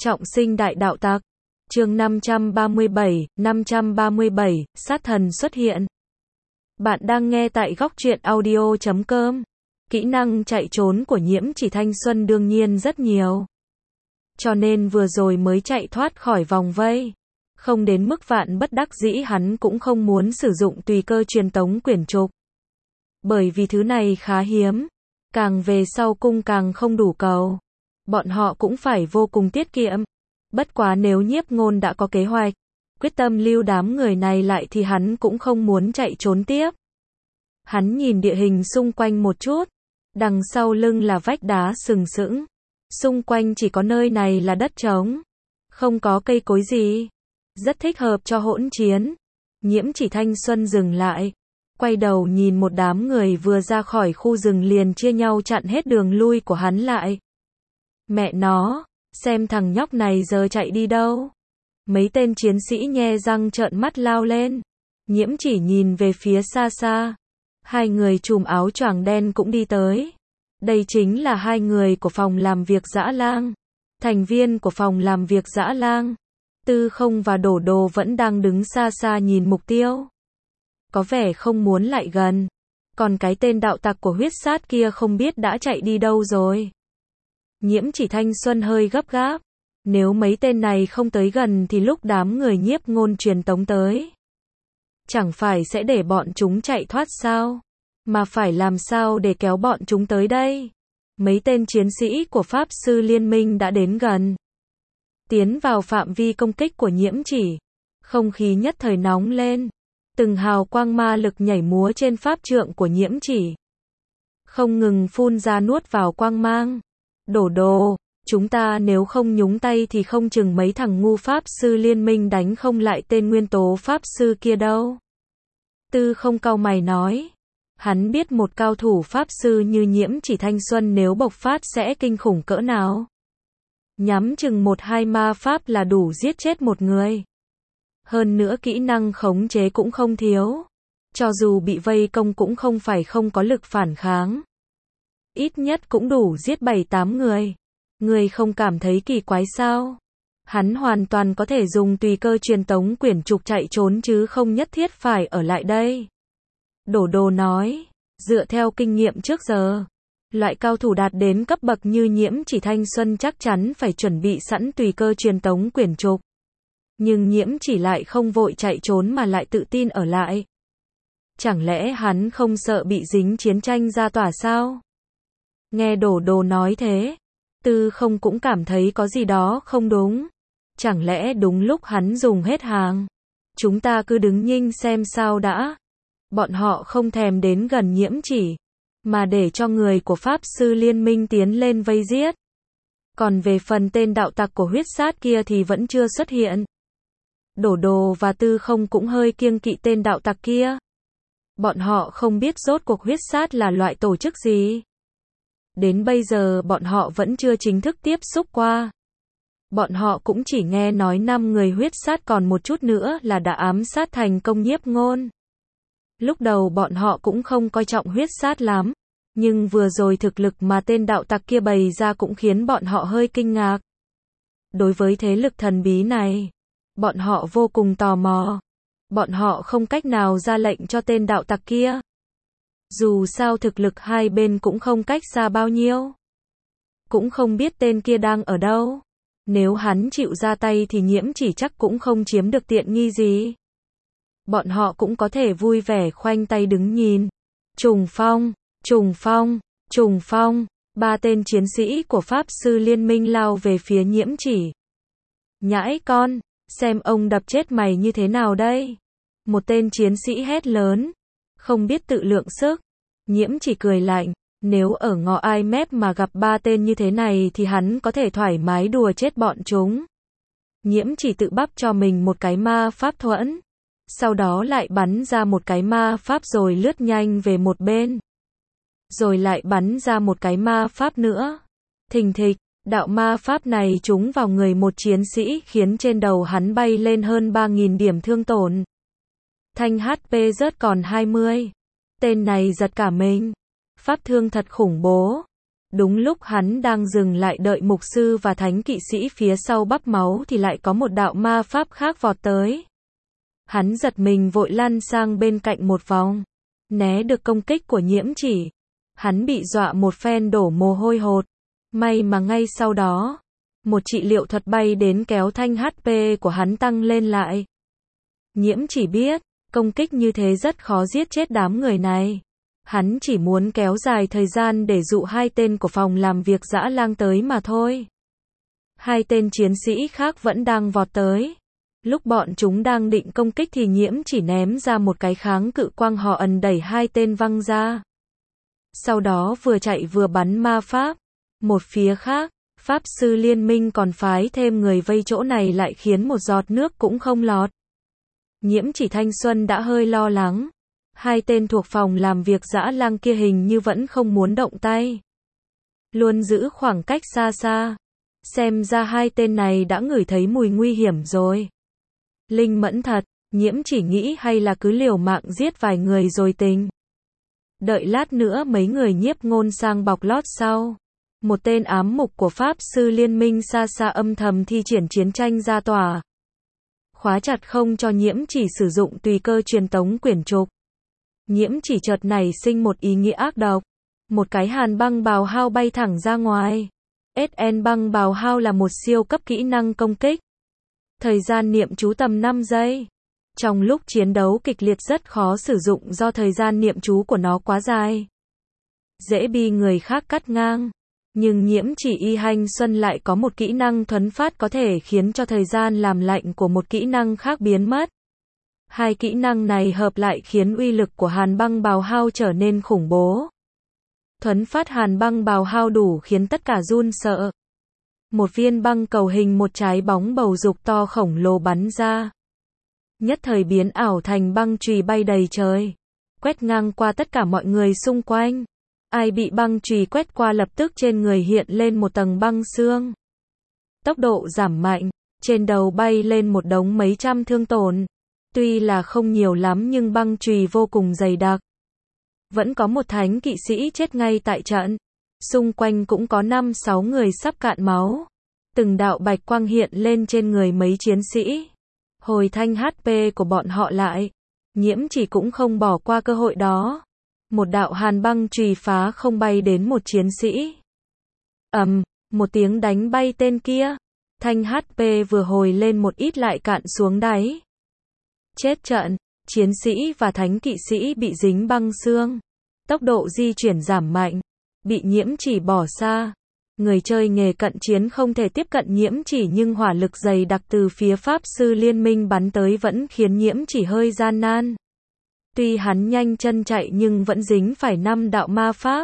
Trọng sinh đại đạo tặc. Chương 537, sát thần xuất hiện. Bạn đang nghe tại góc truyện audio.com. Kỹ năng chạy trốn của Nhiễm Chỉ Thanh Xuân đương nhiên rất nhiều. Cho nên vừa rồi mới chạy thoát khỏi vòng vây. Không đến mức vạn bất đắc dĩ hắn cũng không muốn sử dụng tùy cơ truyền tống quyển trục. Bởi vì thứ này khá hiếm. Càng về sau cung càng không đủ cầu. Bọn họ cũng phải vô cùng tiết kiệm. Bất quá nếu Nhiếp Ngôn đã có kế hoạch, quyết tâm lưu đám người này lại thì hắn cũng không muốn chạy trốn tiếp. Hắn nhìn địa hình xung quanh một chút. Đằng sau lưng là vách đá sừng sững. Xung quanh chỉ có nơi này là đất trống. Không có cây cối gì. Rất thích hợp cho hỗn chiến. Nhiễm Chỉ Thanh Xuân dừng lại. Quay đầu nhìn một đám người vừa ra khỏi khu rừng liền chia nhau chặn hết đường lui của hắn lại. Mẹ nó, xem thằng nhóc này giờ chạy đi đâu. Mấy tên chiến sĩ nhe răng trợn mắt lao lên. Nhiễm Chỉ nhìn về phía xa xa. Hai người trùm áo choàng đen cũng đi tới. Đây chính là hai người của phòng làm việc Dã Lang. Thành viên của phòng làm việc Dã Lang. Tư Không và Đổ Đồ vẫn đang đứng xa xa nhìn mục tiêu. Có vẻ không muốn lại gần. Còn cái tên đạo tặc của huyết sát kia không biết đã chạy đi đâu rồi. Nhiễm Chỉ Thanh Xuân hơi gấp gáp. Nếu mấy tên này không tới gần thì lúc đám người Nhiếp Ngôn truyền tống tới, chẳng phải sẽ để bọn chúng chạy thoát sao? Mà phải làm sao để kéo bọn chúng tới đây? Mấy tên chiến sĩ của Pháp Sư Liên Minh đã đến gần. Tiến vào phạm vi công kích của Nhiễm Chỉ. Không khí nhất thời nóng lên. Từng hào quang ma lực nhảy múa trên pháp trượng của Nhiễm Chỉ. Không ngừng phun ra nuốt vào quang mang. Đổ Đồ, chúng ta nếu không nhúng tay thì không chừng mấy thằng ngu Pháp Sư Liên Minh đánh không lại tên nguyên tố Pháp Sư kia đâu. Tư Không cau mày nói. Hắn biết một cao thủ Pháp Sư như Nhiễm Chỉ Thanh Xuân nếu bộc phát sẽ kinh khủng cỡ nào. Nhắm chừng 1-2 ma pháp là đủ giết chết một người. Hơn nữa kỹ năng khống chế cũng không thiếu. Cho dù bị vây công cũng không phải không có lực phản kháng. Ít nhất cũng đủ giết 7-8 người. Người không cảm thấy kỳ quái sao? Hắn hoàn toàn có thể dùng tùy cơ truyền tống quyển trục chạy trốn chứ không nhất thiết phải ở lại đây. Đổ Đồ nói, dựa theo kinh nghiệm trước giờ, loại cao thủ đạt đến cấp bậc như Nhiễm Chỉ Thanh Xuân chắc chắn phải chuẩn bị sẵn tùy cơ truyền tống quyển trục. Nhưng Nhiễm Chỉ lại không vội chạy trốn mà lại tự tin ở lại. Chẳng lẽ hắn không sợ bị dính chiến tranh ra tỏa sao? Nghe Đổ Đồ nói thế, Tư Không cũng cảm thấy có gì đó không đúng. Chẳng lẽ đúng lúc hắn dùng hết hàng? Chúng ta cứ đứng nhìn xem sao đã. Bọn họ không thèm đến gần Nhiễm Chỉ, mà để cho người của Pháp Sư Liên Minh tiến lên vây giết. Còn về phần tên đạo tặc của huyết sát kia thì vẫn chưa xuất hiện. Đổ Đồ và Tư Không cũng hơi kiêng kỵ tên đạo tặc kia. Bọn họ không biết rốt cuộc huyết sát là loại tổ chức gì. Đến bây giờ bọn họ vẫn chưa chính thức tiếp xúc qua. Bọn họ cũng chỉ nghe nói 5 người huyết sát còn một chút nữa là đã ám sát thành công Nhiếp Ngôn. Lúc đầu bọn họ cũng không coi trọng huyết sát lắm. Nhưng vừa rồi thực lực mà tên đạo tặc kia bày ra cũng khiến bọn họ hơi kinh ngạc. Đối với thế lực thần bí này, bọn họ vô cùng tò mò. Bọn họ không cách nào ra lệnh cho tên đạo tặc kia. Dù sao thực lực hai bên cũng không cách xa bao nhiêu. Cũng không biết tên kia đang ở đâu. Nếu hắn chịu ra tay thì Nhiễm Chỉ chắc cũng không chiếm được tiện nghi gì. Bọn họ cũng có thể vui vẻ khoanh tay đứng nhìn. Trùng phong, trùng phong, trùng phong. 3 tên chiến sĩ của Pháp Sư Liên Minh lao về phía Nhiễm Chỉ. Nhãi con, xem ông đập chết mày như thế nào đây? Một tên chiến sĩ hét lớn. Không biết tự lượng sức. Nhiễm Chỉ cười lạnh. Nếu ở ngõ ai mép mà gặp 3 tên như thế này thì hắn có thể thoải mái đùa chết bọn chúng. Nhiễm Chỉ tự bắp cho mình một cái ma pháp thuẫn. Sau đó lại bắn ra một cái ma pháp rồi lướt nhanh về một bên. Rồi lại bắn ra một cái ma pháp nữa. Thình thịch, đạo ma pháp này trúng vào người một chiến sĩ khiến trên đầu hắn bay lên hơn 3.000 điểm thương tổn. Thanh HP rớt còn 20. Tên này giật cả mình. Pháp thương thật khủng bố. Đúng lúc hắn đang dừng lại đợi mục sư và thánh kỵ sĩ phía sau bắp máu thì lại có một đạo ma pháp khác vọt tới. Hắn giật mình vội lăn sang bên cạnh một vòng, né được công kích của Nhiễm Chỉ. Hắn bị dọa một phen đổ mồ hôi hột. May mà ngay sau đó, một trị liệu thuật bay đến kéo thanh HP của hắn tăng lên lại. Nhiễm Chỉ biết, công kích như thế rất khó giết chết đám người này. Hắn chỉ muốn kéo dài thời gian để dụ hai tên của phòng làm việc dã lang tới mà thôi. Hai tên chiến sĩ khác vẫn đang vọt tới. Lúc bọn chúng đang định công kích thì Nhiễm Chỉ ném ra một cái kháng cự quang họ ẩn đẩy hai tên văng ra. Sau đó vừa chạy vừa bắn ma pháp. Một phía khác, Pháp sư liên minh còn phái thêm người vây chỗ này lại khiến một giọt nước cũng không lọt. Nhiễm Chỉ thanh xuân đã hơi lo lắng. Hai tên thuộc phòng làm việc dã lang kia hình như vẫn không muốn động tay. Luôn giữ khoảng cách xa xa. Xem ra hai tên này đã ngửi thấy mùi nguy hiểm rồi. Linh mẫn thật, Nhiễm Chỉ nghĩ hay là cứ liều mạng giết vài người rồi tính. Đợi lát nữa mấy người nhiếp ngôn sang bọc lót sau. Một tên ám mục của Pháp sư liên minh xa xa âm thầm thi triển chiến tranh ra tỏa. Khóa chặt không cho Nhiễm Chỉ sử dụng tùy cơ truyền tống quyển trục. Nhiễm Chỉ chợt nảy sinh một ý nghĩa ác độc. Một cái hàn băng bào hao bay thẳng ra ngoài. SN băng bào hao là một siêu cấp kỹ năng công kích. Thời gian niệm chú tầm 5 giây. Trong lúc chiến đấu kịch liệt rất khó sử dụng do thời gian niệm chú của nó quá dài. Dễ bị người khác cắt ngang. Nhưng Nhiễm Chỉ y hành xuân lại có một kỹ năng thuấn phát có thể khiến cho thời gian làm lạnh của một kỹ năng khác biến mất. Hai kỹ năng này hợp lại khiến uy lực của hàn băng bào hao trở nên khủng bố. Thuấn phát hàn băng bào hao đủ khiến tất cả run sợ. Một viên băng cầu hình một trái bóng bầu dục to khổng lồ bắn ra. Nhất thời biến ảo thành băng chùy bay đầy trời. Quét ngang qua tất cả mọi người xung quanh. Ai bị băng chùy quét qua lập tức trên người hiện lên một tầng băng xương. Tốc độ giảm mạnh, trên đầu bay lên một đống mấy trăm thương tổn. Tuy là không nhiều lắm nhưng băng chùy vô cùng dày đặc. Vẫn có một thánh kỵ sĩ chết ngay tại trận. Xung quanh cũng có 5-6 người sắp cạn máu. Từng đạo bạch quang hiện lên trên người mấy chiến sĩ. Hồi thanh HP của bọn họ lại. Nhiễm Chỉ cũng không bỏ qua cơ hội đó. Một đạo hàn băng chùy phá không bay đến một chiến sĩ. Một tiếng đánh bay tên kia. Thanh HP vừa hồi lên một ít lại cạn xuống đáy. Chết trận, chiến sĩ và thánh kỵ sĩ bị dính băng xương. Tốc độ di chuyển giảm mạnh. Bị Nhiễm Chỉ bỏ xa. Người chơi nghề cận chiến không thể tiếp cận Nhiễm Chỉ nhưng hỏa lực dày đặc từ phía Pháp sư liên minh bắn tới vẫn khiến Nhiễm Chỉ hơi gian nan. Tuy hắn nhanh chân chạy nhưng vẫn dính phải 5 đạo ma pháp.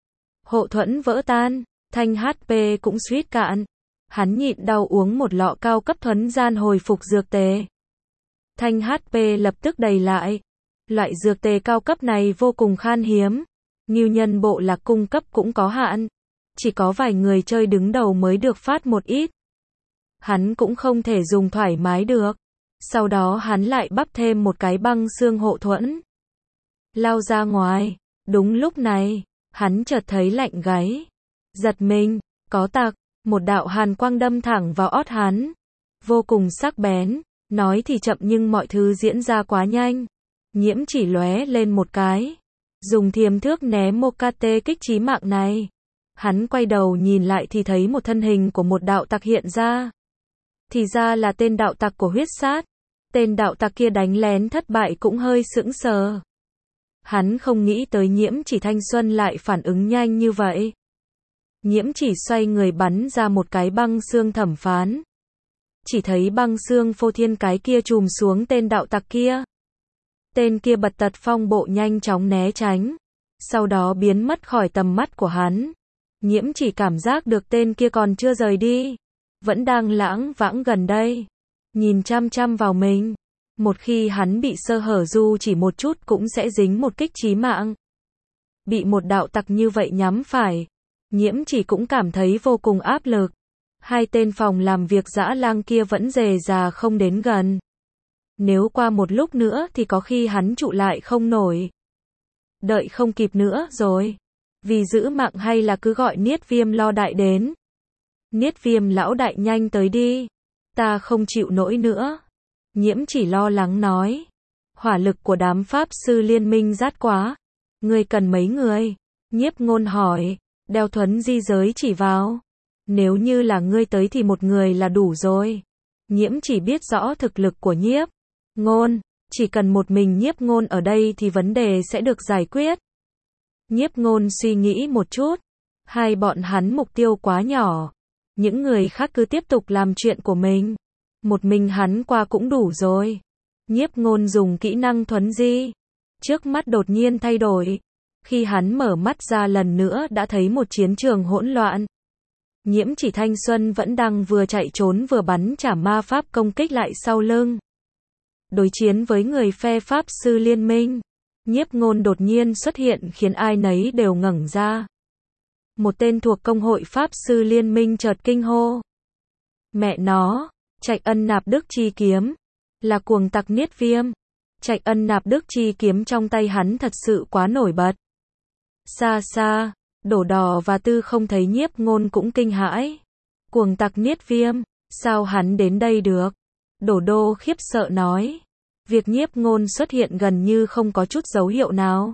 Hộ thuẫn vỡ tan, thanh HP cũng suýt cạn. Hắn nhịn đau uống một lọ cao cấp thuấn gian hồi phục dược tề. Thanh HP lập tức đầy lại. Loại dược tề cao cấp này vô cùng khan hiếm. Ngưu Nhân bộ lạc cung cấp cũng có hạn. Chỉ có vài người chơi đứng đầu mới được phát một ít. Hắn cũng không thể dùng thoải mái được. Sau đó hắn lại bắp thêm một cái băng xương hộ thuẫn. Lao ra ngoài. Đúng lúc này, hắn chợt thấy lạnh gáy. Giật mình, có tặc. Một đạo hàn quang đâm thẳng vào ót hắn. Vô cùng sắc bén. Nói thì chậm nhưng mọi thứ diễn ra quá nhanh. Nhiễm Chỉ lóe lên một cái. Dùng thiềm thước né Mokate kích chí mạng này. Hắn quay đầu nhìn lại thì thấy một thân hình của một đạo tặc hiện ra. Thì ra là tên đạo tặc của huyết sát. Tên đạo tặc kia đánh lén thất bại cũng hơi sững sờ. Hắn không nghĩ tới Nhiễm Chỉ thanh xuân lại phản ứng nhanh như vậy. Nhiễm Chỉ xoay người bắn ra một cái băng xương thẩm phán. Chỉ thấy băng xương phô thiên cái kia chùm xuống tên đạo tặc kia. Tên kia bật tật phong bộ nhanh chóng né tránh. Sau đó biến mất khỏi tầm mắt của hắn. Nhiễm Chỉ cảm giác được tên kia còn chưa rời đi. Vẫn đang lãng vãng gần đây. Nhìn chăm chăm vào mình. Một khi hắn bị sơ hở dù chỉ một chút cũng sẽ dính một kích chí mạng. Bị một đạo tặc như vậy nhắm phải. Nhiễm Chỉ cũng cảm thấy vô cùng áp lực. Hai tên phòng làm việc dã lang kia vẫn dè dà không đến gần. Nếu qua một lúc nữa thì có khi hắn trụ lại không nổi. Đợi không kịp nữa rồi. Vì giữ mạng hay là cứ gọi Niết Viêm Lo Đại đến? Niết Viêm lão đại nhanh tới đi. Ta không chịu nổi nữa. Nhiễm Chỉ lo lắng nói. Hỏa lực của đám pháp sư liên minh rát quá. Ngươi cần mấy người? Nhiếp Ngôn hỏi. Đeo Thuấn di giới chỉ vào. Nếu như là ngươi tới thì một người là đủ rồi. Nhiễm Chỉ biết rõ thực lực của Nhiếp Ngôn. Chỉ cần một mình Nhiếp Ngôn ở đây thì vấn đề sẽ được giải quyết. Nhiếp Ngôn suy nghĩ một chút. Hai bọn hắn mục tiêu quá nhỏ. Những người khác cứ tiếp tục làm chuyện của mình. Một mình hắn qua cũng đủ rồi. Nhiếp Ngôn dùng kỹ năng thuấn di. Trước mắt đột nhiên thay đổi. Khi hắn mở mắt ra lần nữa đã thấy một chiến trường hỗn loạn. Nhiễm Chỉ thanh xuân vẫn đang vừa chạy trốn vừa bắn trả ma pháp công kích lại sau lưng. Đối chiến với người phe pháp sư liên minh. Nhiếp Ngôn đột nhiên xuất hiện khiến ai nấy đều ngẩng ra. Một tên thuộc công hội pháp sư liên minh chợt kinh hô. Mẹ nó, Trạch Ân Nạp Đức chi kiếm. Là cuồng tặc Niết Viêm. Trạch Ân Nạp Đức chi kiếm trong tay hắn thật sự quá nổi bật. Xa xa, Đổ Đỏ và Tư không thấy Nhiếp Ngôn cũng kinh hãi. Cuồng tặc Niết Viêm, sao hắn đến đây được? Đổ Đô khiếp sợ nói. Việc Nhiếp Ngôn xuất hiện gần như không có chút dấu hiệu nào.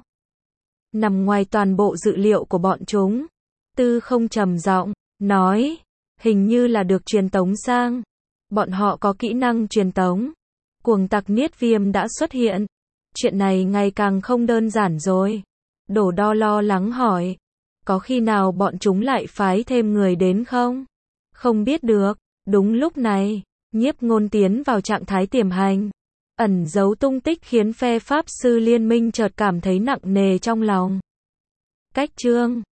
Nằm ngoài toàn bộ dự liệu của bọn chúng. Tư không trầm giọng nói. Hình như là được truyền tống sang. Bọn họ có kỹ năng truyền tống. Cuồng tặc Niết Viêm đã xuất hiện. Chuyện này ngày càng không đơn giản rồi. Đổ Đo lo lắng hỏi. Có khi nào bọn chúng lại phái thêm người đến không? Không biết được. Đúng lúc này, Nhiếp Ngôn tiến vào trạng thái tiềm hành. Ẩn giấu tung tích khiến phe pháp sư liên minh chợt cảm thấy nặng nề trong lòng. Cách chương